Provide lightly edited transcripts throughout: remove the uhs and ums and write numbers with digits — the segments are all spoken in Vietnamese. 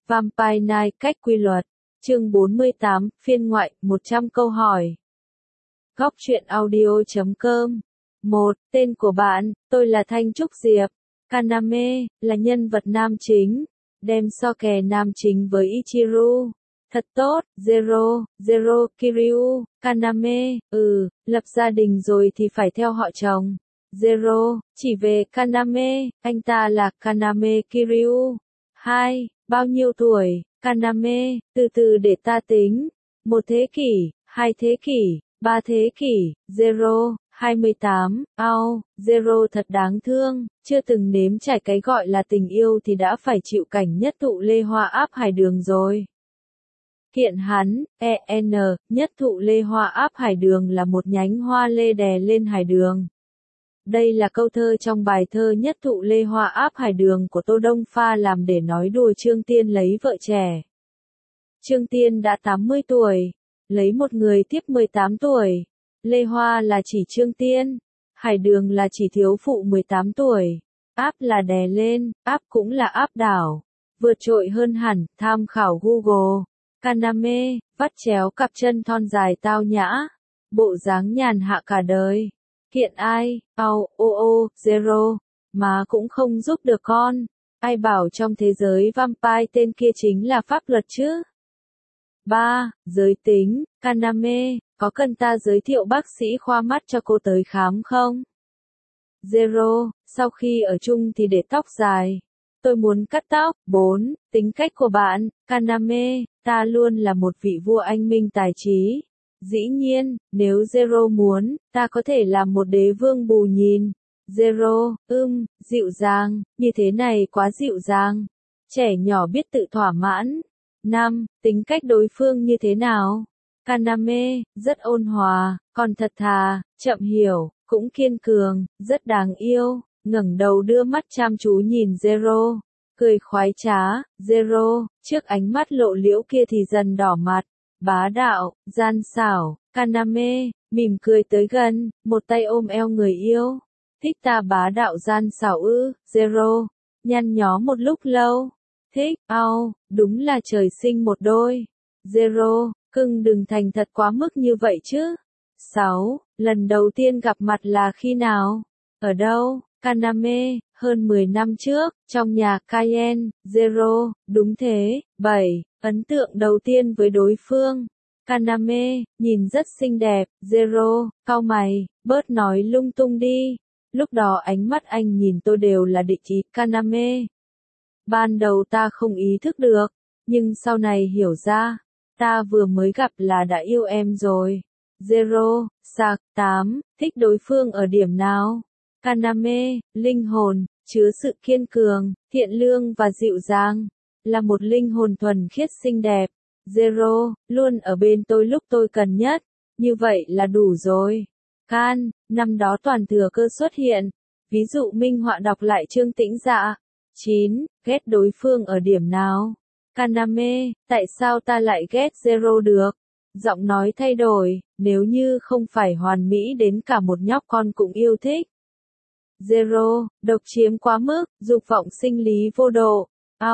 Vampire Night cách quy luật. Chương 48, phiên ngoại, 100 câu hỏi. Góc truyện audio.com. 1. Tên của bạn, tôi là Thanh Trúc Diệp. Kaname, là nhân vật nam chính. Đem so kè nam chính với Ichiru. Thật tốt, Zero Kiryu, Kaname, lập gia đình rồi thì phải theo họ chồng. Zero, chỉ về Kaname, anh ta là Kaname Kiryu. 2. Bao nhiêu tuổi, Kaname, từ từ để ta tính. 1 thế kỷ, 2 thế kỷ, 3 thế kỷ, Zero, 28, Zero thật đáng thương, chưa từng nếm trải cái gọi là tình yêu thì đã phải chịu cảnh nhất thụ lê hoa áp hải đường rồi. Kiện hắn, nhất thụ lê hoa áp hải đường là một nhánh hoa lê đè lên hải đường. Đây là câu thơ trong bài thơ Nhất thụ lê hoa áp hải đường của Tô Đông Pha làm để nói đùa Trương Tiên lấy vợ trẻ. Trương Tiên đã 80 tuổi, lấy một người tiếp 18 tuổi. Lê Hoa là chỉ Trương Tiên, hải đường là chỉ thiếu phụ 18 tuổi. Áp là đè lên, áp cũng là áp đảo. Vượt trội hơn hẳn, tham khảo Google. Kaname, vắt chéo cặp chân thon dài tao nhã. Bộ dáng nhàn hạ cả đời. Kiện ai, Zero, mà cũng không giúp được con. Ai bảo trong thế giới vampire tên kia chính là pháp luật chứ? 3. Giới tính, Kaname, có cần ta giới thiệu bác sĩ khoa mắt cho cô tới khám không? Zero, sau khi ở chung thì để tóc dài. Tôi muốn cắt tóc. 4. Tính cách của bạn, Kaname, ta luôn là một vị vua anh minh tài trí. Dĩ nhiên, nếu Zero muốn, ta có thể làm một đế vương bù nhìn. Zero, dịu dàng, như thế này quá dịu dàng. Trẻ nhỏ biết tự thỏa mãn. 5. Tính cách đối phương như thế nào? Kaname, rất ôn hòa, còn thật thà, chậm hiểu, cũng kiên cường, rất đáng yêu. Ngẩng đầu đưa mắt chăm chú nhìn Zero, cười khoái trá. Zero, trước ánh mắt lộ liễu kia thì dần đỏ mặt. Bá đạo, gian xảo, Kaname, mỉm cười tới gần, một tay ôm eo người yêu. Thích ta bá đạo gian xảo ư? Zero, nhăn nhó một lúc lâu. Thích, đúng là trời sinh một đôi. Zero, cưng đừng thành thật quá mức như vậy chứ. 6. Lần đầu tiên gặp mặt là khi nào? Ở đâu? Kaname, hơn 10 năm trước, trong nhà Cayenne. Zero, đúng thế. 7. Ấn tượng đầu tiên với đối phương. Kaname, nhìn rất xinh đẹp. Zero, cau mày, bớt nói lung tung đi. Lúc đó ánh mắt anh nhìn tôi đều là địch ý. Kaname, ban đầu ta không ý thức được, nhưng sau này hiểu ra, ta vừa mới gặp là đã yêu em rồi. Zero, sạc. 8. Thích đối phương ở điểm nào? Kaname, linh hồn, chứa sự kiên cường, thiện lương và dịu dàng. Là một linh hồn thuần khiết xinh đẹp. Zero, luôn ở bên tôi lúc tôi cần nhất. Như vậy là đủ rồi. Can, năm đó toàn thừa cơ xuất hiện. Ví dụ minh họa đọc lại Trương Tĩnh Dạ. 9. Ghét đối phương ở điểm nào? Kaname, tại sao ta lại ghét Zero được? Giọng nói thay đổi, nếu như không phải hoàn mỹ đến cả một nhóc con cũng yêu thích. Zero, độc chiếm quá mức, dục vọng sinh lý vô độ.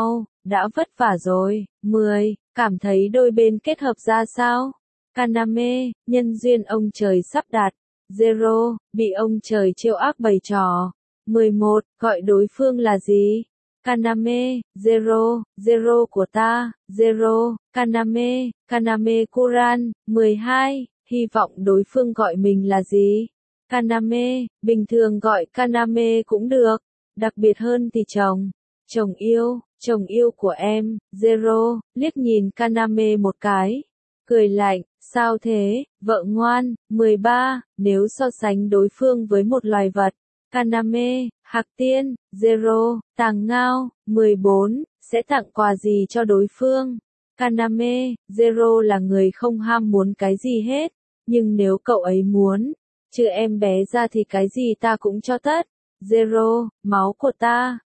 Đã vất vả rồi. 10. Cảm thấy đôi bên kết hợp ra sao? Kaname, nhân duyên ông trời sắp đặt. Zero, bị ông trời trêu ác bày trò. 11. Gọi đối phương là gì? Kaname, Zero của ta. Zero, Kaname Kuran. 12. Hy vọng đối phương gọi mình là gì? Kaname, bình thường gọi Kaname cũng được. Đặc biệt hơn thì chồng yêu của em. Zero, liếc nhìn Kaname một cái. Cười lạnh, sao thế, vợ ngoan. 13. Nếu so sánh đối phương với một loài vật. Kaname, hạc tiên. Zero, tàng ngao. 14. Sẽ tặng quà gì cho đối phương? Kaname, Zero là người không ham muốn cái gì hết. Nhưng nếu cậu ấy muốn, trừ em bé ra thì cái gì ta cũng cho tất. Zero, máu của ta,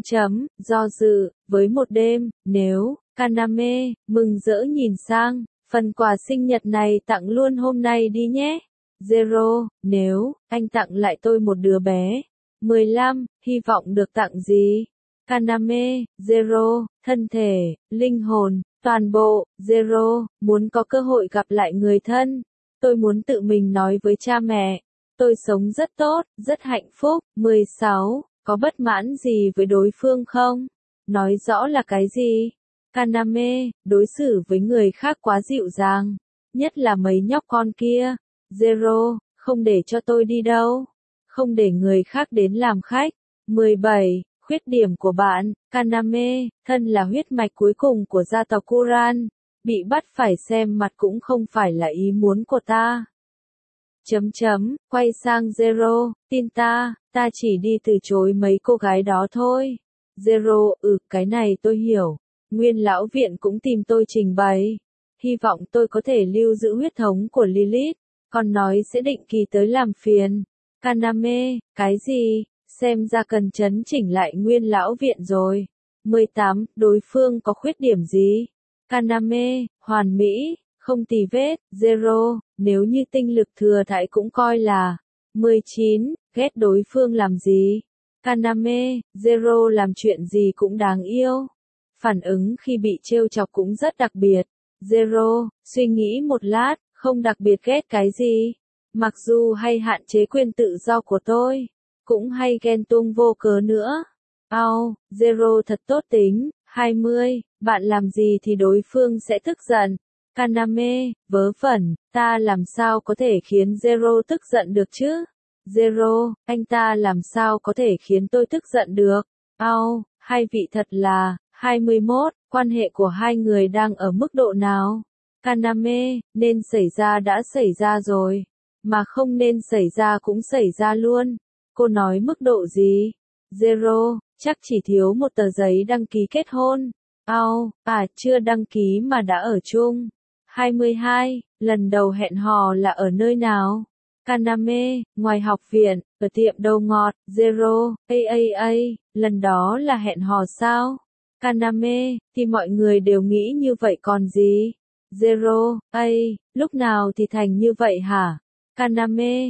do dự, với một đêm, nếu, Kaname, mừng rỡ nhìn sang, phần quà sinh nhật này tặng luôn hôm nay đi nhé. Zero, nếu, anh tặng lại tôi một đứa bé. 15, hy vọng được tặng gì? Kaname, Zero, thân thể, linh hồn, toàn bộ, Zero, muốn có cơ hội gặp lại người thân. Tôi muốn tự mình nói với cha mẹ. Tôi sống rất tốt, rất hạnh phúc. 16. Có bất mãn gì với đối phương không? Nói rõ là cái gì? Kaname, đối xử với người khác quá dịu dàng. Nhất là mấy nhóc con kia. Zero, không để cho tôi đi đâu. Không để người khác đến làm khách. 17. Khuyết điểm của bạn, Kaname, thân là huyết mạch cuối cùng của gia tộc Kuran. Bị bắt phải xem mặt cũng không phải là ý muốn của ta. Quay sang Zero, tin ta chỉ đi từ chối mấy cô gái đó thôi. Zero, cái này tôi hiểu. Nguyên lão viện cũng tìm tôi trình bày. Hy vọng tôi có thể lưu giữ huyết thống của Lilith, còn nói sẽ định kỳ tới làm phiền. Kaname, cái gì? Xem ra cần chấn chỉnh lại nguyên lão viện rồi. 18. Đối phương có khuyết điểm gì? Kaname, hoàn mỹ, không tì vết. Zero, nếu như tinh lực thừa thãi cũng coi là. 19. Ghét đối phương làm gì? Kaname, Zero làm chuyện gì cũng đáng yêu. Phản ứng khi bị trêu chọc cũng rất đặc biệt. Zero, suy nghĩ một lát, không đặc biệt ghét cái gì. Mặc dù hay hạn chế quyền tự do của tôi, cũng hay ghen tuông vô cớ nữa. Zero thật tốt tính. 20. Bạn làm gì thì đối phương sẽ tức giận. Kaname, vớ vẩn, ta làm sao có thể khiến Zero tức giận được chứ? Zero, anh ta làm sao có thể khiến tôi tức giận được? Hai vị thật là. 21. Quan hệ của hai người đang ở mức độ nào? Kaname, nên xảy ra đã xảy ra rồi. Mà không nên xảy ra cũng xảy ra luôn. Cô nói mức độ gì? Zero, chắc chỉ thiếu một tờ giấy đăng ký kết hôn. Chưa đăng ký mà đã ở chung. 22. Lần đầu hẹn hò là ở nơi nào? Kaname, ngoài học viện, ở tiệm đầu ngọt. Zero, lần đó là hẹn hò sao? Kaname, thì mọi người đều nghĩ như vậy còn gì? Zero, lúc nào thì thành như vậy hả? Kaname,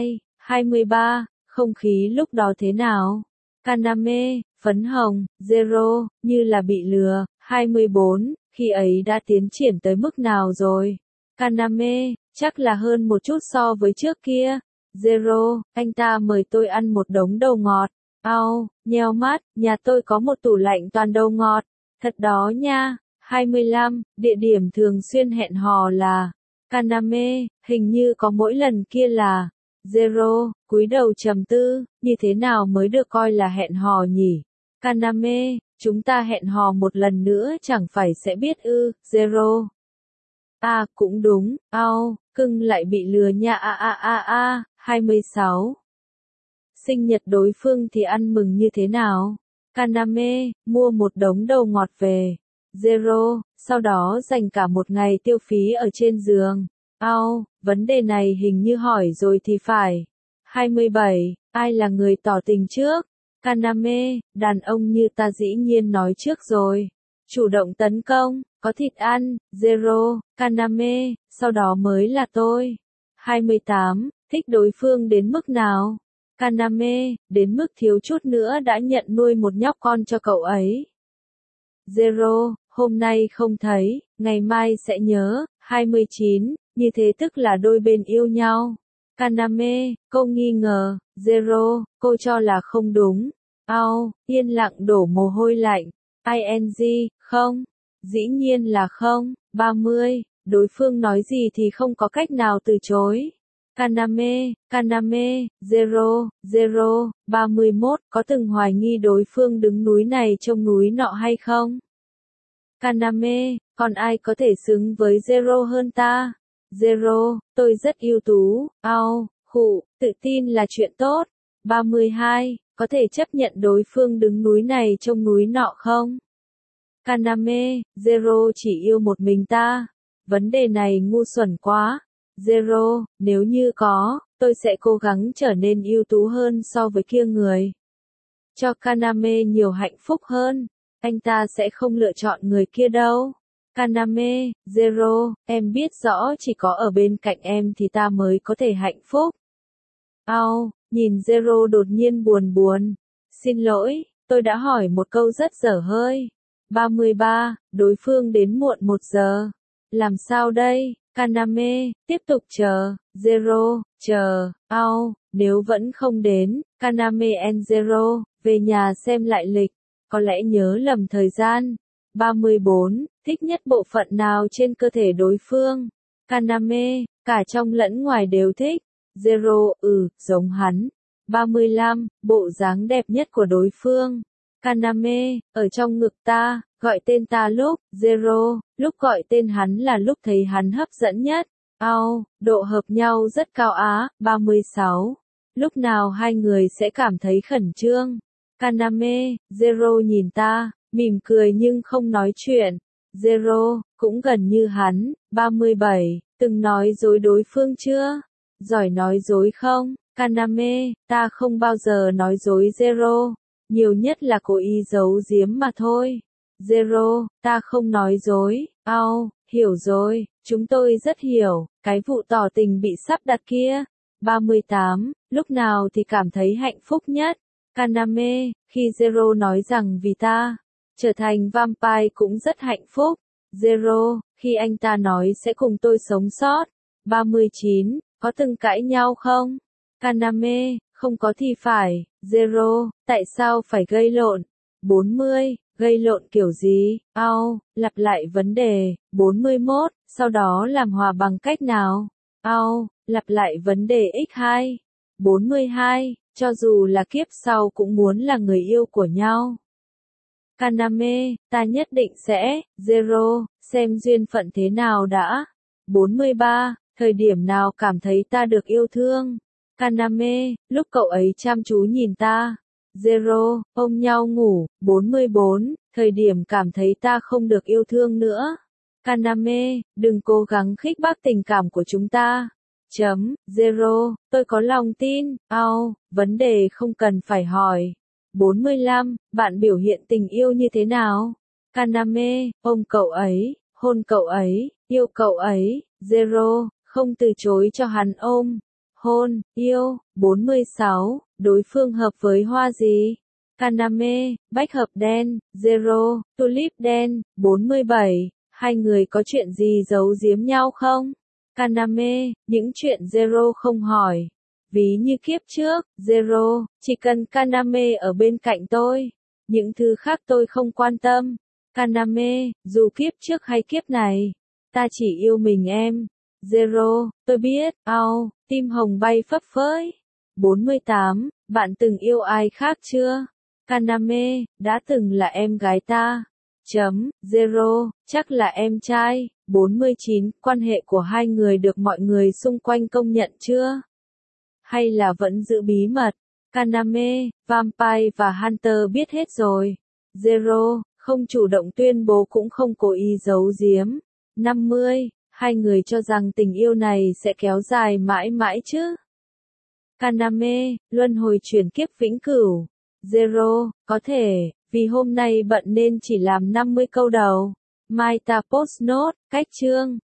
23. Không khí lúc đó thế nào? Kaname, phấn hồng. Zero, như là bị lừa. 24. Khi ấy đã tiến triển tới mức nào rồi? Kaname, chắc là hơn một chút so với trước kia. Zero, anh ta mời tôi ăn một đống đầu ngọt. Nheo mắt, nhà tôi có một tủ lạnh toàn đầu ngọt. Thật đó nha. 25. Địa điểm thường xuyên hẹn hò là. Kaname, hình như có mỗi lần kia là. Zero, cúi đầu trầm tư, như thế nào mới được coi là hẹn hò nhỉ? Kaname, chúng ta hẹn hò một lần nữa chẳng phải sẽ biết ư? Zero. Cũng đúng. Cưng lại bị lừa nha. 26. Sinh nhật đối phương thì ăn mừng như thế nào? Kaname, mua một đống đầu ngọt về. Zero, sau đó dành cả một ngày tiêu phí ở trên giường. Vấn đề này hình như hỏi rồi thì phải. 27. Ai là người tỏ tình trước? Kaname, đàn ông như ta dĩ nhiên nói trước rồi. Chủ động tấn công, có thịt ăn. Zero, Kaname, sau đó mới là tôi. 28. Thích đối phương đến mức nào? Kaname, đến mức thiếu chút nữa đã nhận nuôi một nhóc con cho cậu ấy. Zero, hôm nay không thấy, ngày mai sẽ nhớ. 29. Như thế tức là đôi bên yêu nhau. Kaname, cô nghi ngờ. Zero, cô cho là không đúng. Yên lặng đổ mồ hôi lạnh. ING, không. Dĩ nhiên là không. 30. Đối phương nói gì thì không có cách nào từ chối. Kaname, Zero, 31. Có từng hoài nghi đối phương đứng núi này trông núi nọ hay không? Kaname, còn ai có thể xứng với Zero hơn ta? Zero, tôi rất ưu tú. Tự tin là chuyện tốt. 32. Có thể chấp nhận đối phương đứng núi này trông núi nọ không? Kaname, Zero chỉ yêu một mình ta. Vấn đề này ngu xuẩn quá. Zero, nếu như có, tôi sẽ cố gắng trở nên ưu tú hơn so với kia người. Cho Kaname nhiều hạnh phúc hơn. Anh ta sẽ không lựa chọn người kia đâu. Kaname, Zero, em biết rõ chỉ có ở bên cạnh em thì ta mới có thể hạnh phúc. Nhìn Zero đột nhiên buồn buồn. Xin lỗi, tôi đã hỏi một câu rất dở hơi. 33, đối phương đến muộn 1 giờ. Làm sao đây? Kaname, tiếp tục chờ. Zero, chờ. Ao, nếu vẫn không đến, Kaname and Zero, về nhà xem lại lịch. Có lẽ nhớ lầm thời gian. 34, thích nhất bộ phận nào trên cơ thể đối phương? Kaname, cả trong lẫn ngoài đều thích. Zero, giống hắn. 35, bộ dáng đẹp nhất của đối phương. Kaname, ở trong ngực ta, gọi tên ta lúc. Zero, lúc gọi tên hắn là lúc thấy hắn hấp dẫn nhất. Ao, độ hợp nhau rất cao á. 36, lúc nào hai người sẽ cảm thấy khẩn trương? Kaname, Zero nhìn ta, mỉm cười nhưng không nói chuyện. Zero, cũng gần như hắn. 37, từng nói dối đối phương chưa? Giỏi nói dối không? Kaname, ta không bao giờ nói dối Zero. Nhiều nhất là cố ý giấu giếm mà thôi. Zero, ta không nói dối. Ao, hiểu rồi, chúng tôi rất hiểu, cái vụ tỏ tình bị sắp đặt kia. 38, lúc nào thì cảm thấy hạnh phúc nhất? Kaname, khi Zero nói rằng vì ta trở thành vampire cũng rất hạnh phúc. Zero, khi anh ta nói sẽ cùng tôi sống sót. 39, có từng cãi nhau không? Kaname, không có thì phải. Zero, tại sao phải gây lộn? 40, gây lộn kiểu gì? Ao, lặp lại vấn đề. 41, sau đó làm hòa bằng cách nào? Ao, lặp lại vấn đề x2. 42, cho dù là kiếp sau cũng muốn là người yêu của nhau. Kaname, ta nhất định sẽ. Zero, xem duyên phận thế nào đã. 43, thời điểm nào cảm thấy ta được yêu thương? Kaname, lúc cậu ấy chăm chú nhìn ta. Zero, ôm nhau ngủ. 44, thời điểm cảm thấy ta không được yêu thương nữa. Kaname, đừng cố gắng khích bác tình cảm của chúng ta. Zero, tôi có lòng tin. Ao, vấn đề không cần phải hỏi. 45, bạn biểu hiện tình yêu như thế nào? Kaname, ôm cậu ấy, hôn cậu ấy, yêu cậu ấy. Zero, không từ chối cho hắn ôm, hôn, yêu. 46, đối phương hợp với hoa gì? Kaname, bách hợp đen. Zero, tulip đen. 47, hai người có chuyện gì giấu giếm nhau không? Kaname, những chuyện Zero không hỏi. Ví như kiếp trước, Zero, chỉ cần Kaname ở bên cạnh tôi. Những thứ khác tôi không quan tâm. Kaname, dù kiếp trước hay kiếp này, ta chỉ yêu mình em. Zero, tôi biết. Ao, tim hồng bay phấp phới. 48, bạn từng yêu ai khác chưa? Kaname, đã từng là em gái ta. Zero, chắc là em trai. 49, quan hệ của hai người được mọi người xung quanh công nhận chưa? Hay là vẫn giữ bí mật? Kaname, Vampire và Hunter biết hết rồi. Zero, không chủ động tuyên bố cũng không cố ý giấu giếm. 50, hai người cho rằng tình yêu này sẽ kéo dài mãi mãi chứ? Kaname, luân hồi chuyển kiếp vĩnh cửu. Zero, có thể, vì hôm nay bận nên chỉ làm 50 câu đầu. Mai ta post note, cách chương.